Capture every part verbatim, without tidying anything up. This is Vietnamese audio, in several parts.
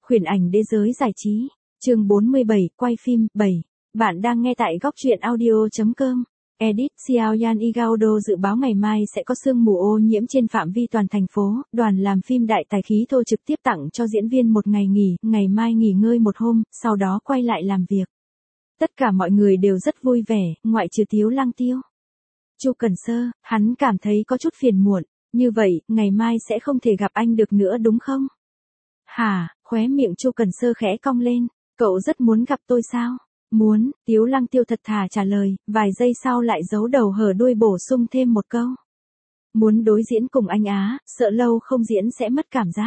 Huyền ảnh đế giới giải trí. Chương bốn mươi bảy, quay phim, bảy. Bạn đang nghe tại góc truyện audio.com. Edit Xiao Yan Igaudo dự báo ngày mai sẽ có sương mù ô nhiễm trên phạm vi toàn thành phố. Đoàn làm phim Đại Tài Khí Thô trực tiếp tặng cho diễn viên một ngày nghỉ, ngày mai nghỉ ngơi một hôm, sau đó quay lại làm việc. Tất cả mọi người đều rất vui vẻ, ngoại trừ Tiếu Lăng Tiêu. Chu Cẩn Sơ, hắn cảm thấy có chút phiền muộn. Như vậy, ngày mai sẽ không thể gặp anh được nữa đúng không? Hả, khóe miệng Chu Cẩn Sơ khẽ cong lên. Cậu rất muốn gặp tôi sao? Muốn, Tiếu Lăng Tiêu thật thà trả lời, vài giây sau lại giấu đầu hở đuôi bổ sung thêm một câu. Muốn đối diễn cùng anh á, sợ lâu không diễn sẽ mất cảm giác.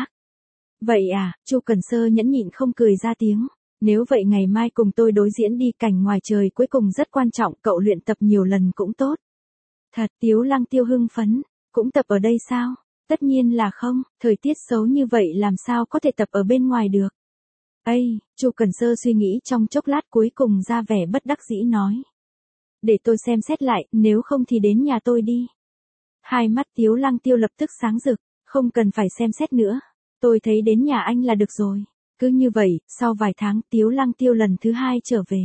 Vậy à, Chu Cẩn Sơ nhẫn nhịn không cười ra tiếng. Nếu vậy ngày mai cùng tôi đối diễn đi, cảnh ngoài trời cuối cùng rất quan trọng, cậu luyện tập nhiều lần cũng tốt. Thật, Tiếu Lăng Tiêu hưng phấn, cũng tập ở đây sao? Tất nhiên là không, thời tiết xấu như vậy làm sao có thể tập ở bên ngoài được. Ây, Chu Cẩn Sơ suy nghĩ trong chốc lát cuối cùng ra vẻ bất đắc dĩ nói. Để tôi xem xét lại, nếu không thì đến nhà tôi đi. Hai mắt Tiếu Lăng Tiêu lập tức sáng rực, không cần phải xem xét nữa. Tôi thấy đến nhà anh là được rồi. Cứ như vậy, sau vài tháng Tiếu Lăng Tiêu lần thứ hai trở về.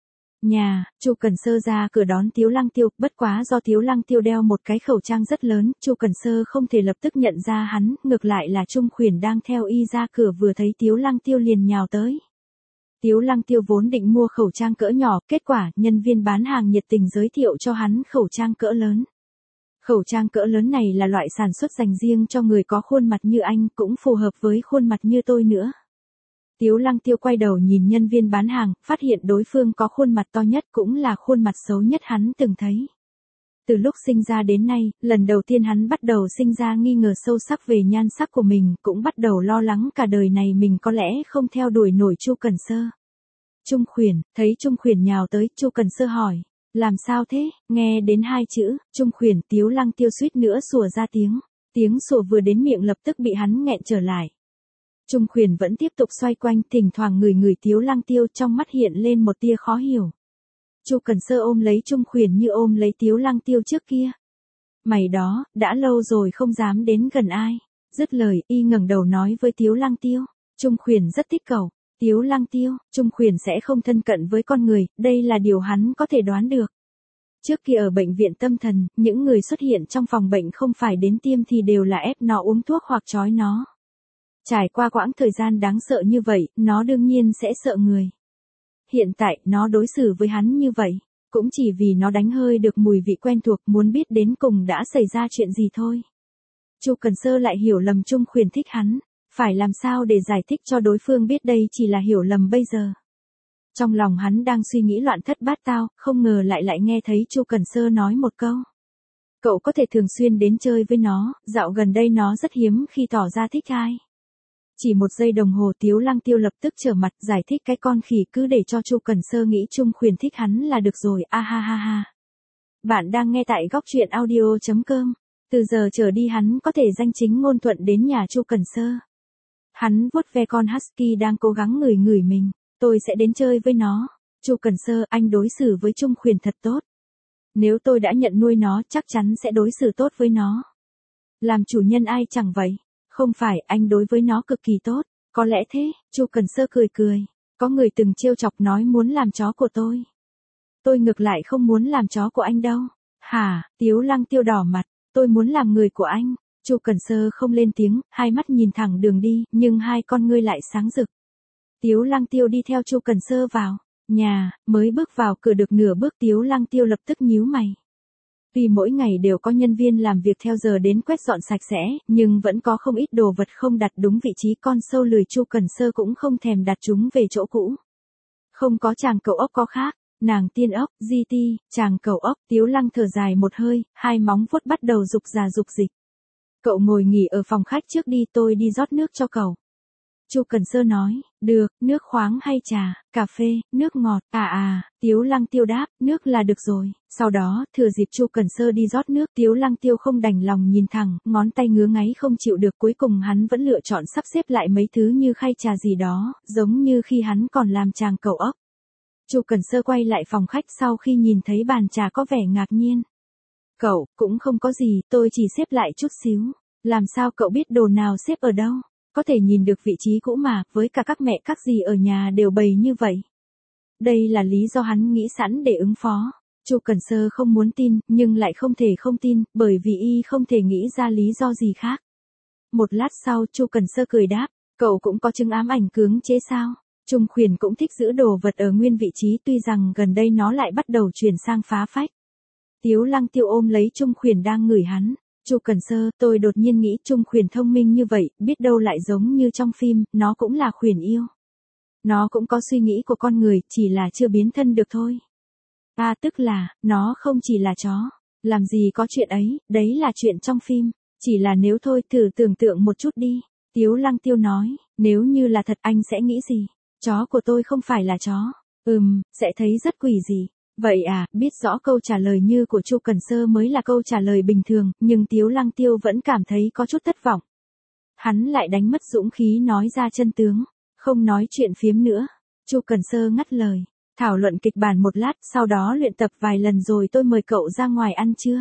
Nhà, Chu Cẩn Sơ ra cửa đón Tiếu Lăng Tiêu, bất quá do Tiếu Lăng Tiêu đeo một cái khẩu trang rất lớn, Chu Cẩn Sơ không thể lập tức nhận ra hắn, ngược lại là Trung Khuyển đang theo y ra cửa vừa thấy Tiếu Lăng Tiêu liền nhào tới. Tiếu Lăng Tiêu vốn định mua khẩu trang cỡ nhỏ, kết quả nhân viên bán hàng nhiệt tình giới thiệu cho hắn khẩu trang cỡ lớn. Khẩu trang cỡ lớn này là loại sản xuất dành riêng cho người có khuôn mặt như anh, cũng phù hợp với khuôn mặt như tôi nữa. Tiếu Lăng Tiêu quay đầu nhìn nhân viên bán hàng, phát hiện đối phương có khuôn mặt to nhất cũng là khuôn mặt xấu nhất hắn từng thấy. Từ lúc sinh ra đến nay, lần đầu tiên hắn bắt đầu sinh ra nghi ngờ sâu sắc về nhan sắc của mình, cũng bắt đầu lo lắng cả đời này mình có lẽ không theo đuổi nổi Chu Cẩn Sơ. Trung Khuyển, thấy Trung Khuyển nhào tới, Chu Cẩn Sơ hỏi, làm sao thế? Nghe đến hai chữ, Trung Khuyển, Tiếu Lăng Tiêu suýt nữa sủa ra tiếng, tiếng sủa vừa đến miệng lập tức bị hắn nghẹn trở lại. Trung Khuyển vẫn tiếp tục xoay quanh, thỉnh thoảng ngửi ngửi Tiếu Lăng Tiêu, trong mắt hiện lên một tia khó hiểu. Chu Cẩn Sơ ôm lấy Trung Khuyển như ôm lấy Tiếu Lăng Tiêu trước kia. Mày đó, đã lâu rồi không dám đến gần ai. Dứt lời, y ngẩng đầu nói với Tiếu Lăng Tiêu. Trung Khuyển rất thích cậu. Tiếu Lăng Tiêu, Trung Khuyển sẽ không thân cận với con người, đây là điều hắn có thể đoán được. Trước kia ở bệnh viện tâm thần, những người xuất hiện trong phòng bệnh không phải đến tiêm thì đều là ép nó uống thuốc hoặc trói nó. Trải qua quãng thời gian đáng sợ như vậy, nó đương nhiên sẽ sợ người. Hiện tại, nó đối xử với hắn như vậy, cũng chỉ vì nó đánh hơi được mùi vị quen thuộc, muốn biết đến cùng đã xảy ra chuyện gì thôi. Chu Cẩn Sơ lại hiểu lầm Trung Khuyển thích hắn, phải làm sao để giải thích cho đối phương biết đây chỉ là hiểu lầm bây giờ. Trong lòng hắn đang suy nghĩ loạn thất bát tao, không ngờ lại lại nghe thấy Chu Cẩn Sơ nói một câu. Cậu có thể thường xuyên đến chơi với nó, dạo gần đây nó rất hiếm khi tỏ ra thích ai. Chỉ một giây đồng hồ Tiếu Lăng Tiêu lập tức trở mặt giải thích cái con khỉ cứ để cho Chu Cẩn Sơ nghĩ Trung Khuyển thích hắn là được rồi, a ha ha ha. Bạn đang nghe tại góc truyện audio.com. Từ giờ trở đi hắn có thể danh chính ngôn thuận đến nhà Chu Cẩn Sơ. Hắn vuốt ve con husky đang cố gắng ngửi ngửi mình. Tôi sẽ đến chơi với nó. Chu Cẩn Sơ, anh đối xử với Trung Khuyển thật tốt. Nếu tôi đã nhận nuôi nó chắc chắn sẽ đối xử tốt với nó. Làm chủ nhân ai chẳng vậy. Không phải, anh đối với nó cực kỳ tốt, có lẽ thế, Chu Cẩn Sơ cười cười, có người từng trêu chọc nói muốn làm chó của tôi. Tôi ngược lại không muốn làm chó của anh đâu. Hả, Tiếu Lăng Tiêu đỏ mặt, tôi muốn làm người của anh. Chu Cẩn Sơ không lên tiếng, hai mắt nhìn thẳng đường đi, nhưng hai con ngươi lại sáng rực. Tiếu Lăng Tiêu đi theo Chu Cẩn Sơ vào nhà, mới bước vào cửa được nửa bước Tiếu Lăng Tiêu lập tức nhíu mày. Vì mỗi ngày đều có nhân viên làm việc theo giờ đến quét dọn sạch sẽ, nhưng vẫn có không ít đồ vật không đặt đúng vị trí, con sâu lười Chu Cẩn Sơ cũng không thèm đặt chúng về chỗ cũ. Không có chàng cậu ốc có khác, nàng tiên ốc, gi ti, chàng cậu ốc, Tiếu Lăng thở dài một hơi, hai móng vuốt bắt đầu rục rà rục dịch. Cậu ngồi nghỉ ở phòng khách trước đi, tôi đi rót nước cho cậu. Chu Cẩn Sơ nói, được, nước khoáng hay trà, cà phê, nước ngọt, à à, Tiếu Lăng Tiêu đáp, nước là được rồi. Sau đó, thừa dịp Chu Cẩn Sơ đi rót nước, Tiếu Lăng Tiêu không đành lòng nhìn thẳng, ngón tay ngứa ngáy không chịu được, cuối cùng hắn vẫn lựa chọn sắp xếp lại mấy thứ như khay trà gì đó, giống như khi hắn còn làm chàng cậu ốc. Chu Cẩn Sơ quay lại phòng khách sau khi nhìn thấy bàn trà có vẻ ngạc nhiên. Cậu, cũng không có gì, tôi chỉ xếp lại chút xíu. Làm sao cậu biết đồ nào xếp ở đâu? có thể nhìn được vị trí cũ mà, với cả các mẹ các dì ở nhà đều bày như vậy. Đây là lý do hắn nghĩ sẵn để ứng phó. Chu Cẩn Sơ không muốn tin, nhưng lại không thể không tin, bởi vì y không thể nghĩ ra lý do gì khác. Một lát sau, Chu Cẩn Sơ cười đáp, cậu cũng có chứng ám ảnh cưỡng chế sao? Trung Khuyển cũng thích giữ đồ vật ở nguyên vị trí, tuy rằng gần đây nó lại bắt đầu chuyển sang phá phách. Tiếu Lăng Tiêu ôm lấy Trung Khuyển đang ngửi hắn. Chu Cẩn Sơ, tôi đột nhiên nghĩ Trung Khuyển thông minh như vậy, biết đâu lại giống như trong phim, nó cũng là khuyển yêu. Nó cũng có suy nghĩ của con người, chỉ là chưa biến thân được thôi. À, tức là, nó không chỉ là chó. Làm gì có chuyện ấy, đấy là chuyện trong phim. Chỉ là nếu thôi, thử tưởng tượng một chút đi. Tiếu Lăng Tiêu nói, nếu như là thật anh sẽ nghĩ gì? Chó của tôi không phải là chó. Ừm, sẽ thấy rất quỷ dị. Vậy à, biết rõ câu trả lời như của Chu Cẩn Sơ mới là câu trả lời bình thường, nhưng Tiếu Lăng Tiêu vẫn cảm thấy có chút thất vọng. Hắn lại đánh mất dũng khí nói ra chân tướng, không nói chuyện phiếm nữa. Chu Cẩn Sơ ngắt lời, thảo luận kịch bản một lát, sau đó luyện tập vài lần rồi tôi mời cậu ra ngoài ăn trưa.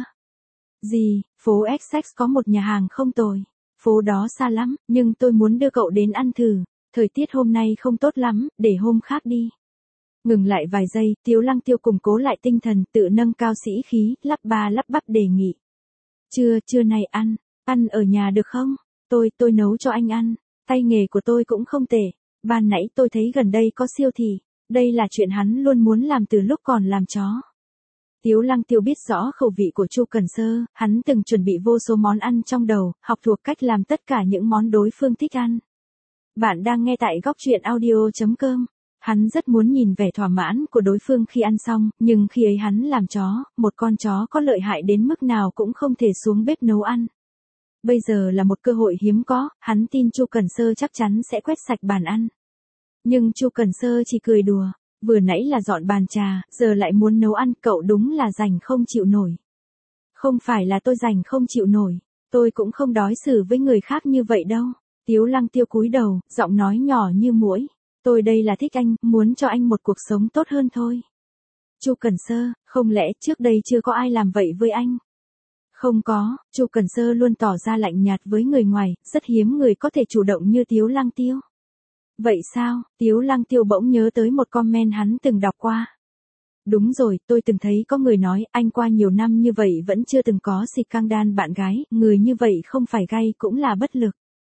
Gì, phố Essex có một nhà hàng không tồi. Phố đó xa lắm, nhưng tôi muốn đưa cậu đến ăn thử. Thời tiết hôm nay không tốt lắm, để hôm khác đi. Ngừng lại vài giây, Tiếu Lăng Tiêu củng cố lại tinh thần, tự nâng cao sĩ khí, lắp ba lắp bắp đề nghị. Trưa, trưa này ăn, ăn ở nhà được không? Tôi, tôi nấu cho anh ăn. Tay nghề của tôi cũng không tệ. Ban nãy tôi thấy gần đây có siêu thị. Đây là chuyện hắn luôn muốn làm từ lúc còn làm chó. Tiếu Lăng Tiêu biết rõ khẩu vị của Chu Cẩn Sơ, hắn từng chuẩn bị vô số món ăn trong đầu, học thuộc cách làm tất cả những món đối phương thích ăn. Bạn đang nghe tại góc truyện audio chấm com. Hắn rất muốn nhìn vẻ thỏa mãn của đối phương khi ăn xong, nhưng khi ấy hắn làm chó, một con chó có lợi hại đến mức nào cũng không thể xuống bếp nấu ăn. Bây giờ là một cơ hội hiếm có, hắn tin Chu Cẩn Sơ chắc chắn sẽ quét sạch bàn ăn. Nhưng Chu Cẩn Sơ chỉ cười đùa, vừa nãy là dọn bàn trà, giờ lại muốn nấu ăn, cậu đúng là rảnh không chịu nổi. Không phải là tôi rảnh không chịu nổi, tôi cũng không đối xử với người khác như vậy đâu. Tiếu Lăng Tiêu cúi đầu, giọng nói nhỏ như muỗi. Tôi đây là thích anh, muốn cho anh một cuộc sống tốt hơn thôi. Chu Cẩn Sơ, không lẽ trước đây chưa có ai làm vậy với anh? Không có, Chu Cẩn Sơ luôn tỏ ra lạnh nhạt với người ngoài, rất hiếm người có thể chủ động như Tiếu Lăng Tiêu. Vậy sao? Tiếu Lăng Tiêu bỗng nhớ tới một comment hắn từng đọc qua. Đúng rồi, tôi từng thấy có người nói, anh qua nhiều năm như vậy vẫn chưa từng có scandal bạn gái, người như vậy không phải gay cũng là bất lực.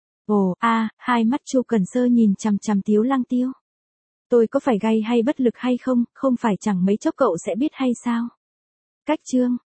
Ồ, a, à, hai mắt Chu Cẩn Sơ nhìn chằm chằm Tiếu Lăng Tiêu. Tôi có phải gay hay bất lực hay không, không phải chẳng mấy chốc cậu sẽ biết hay sao? Cách chương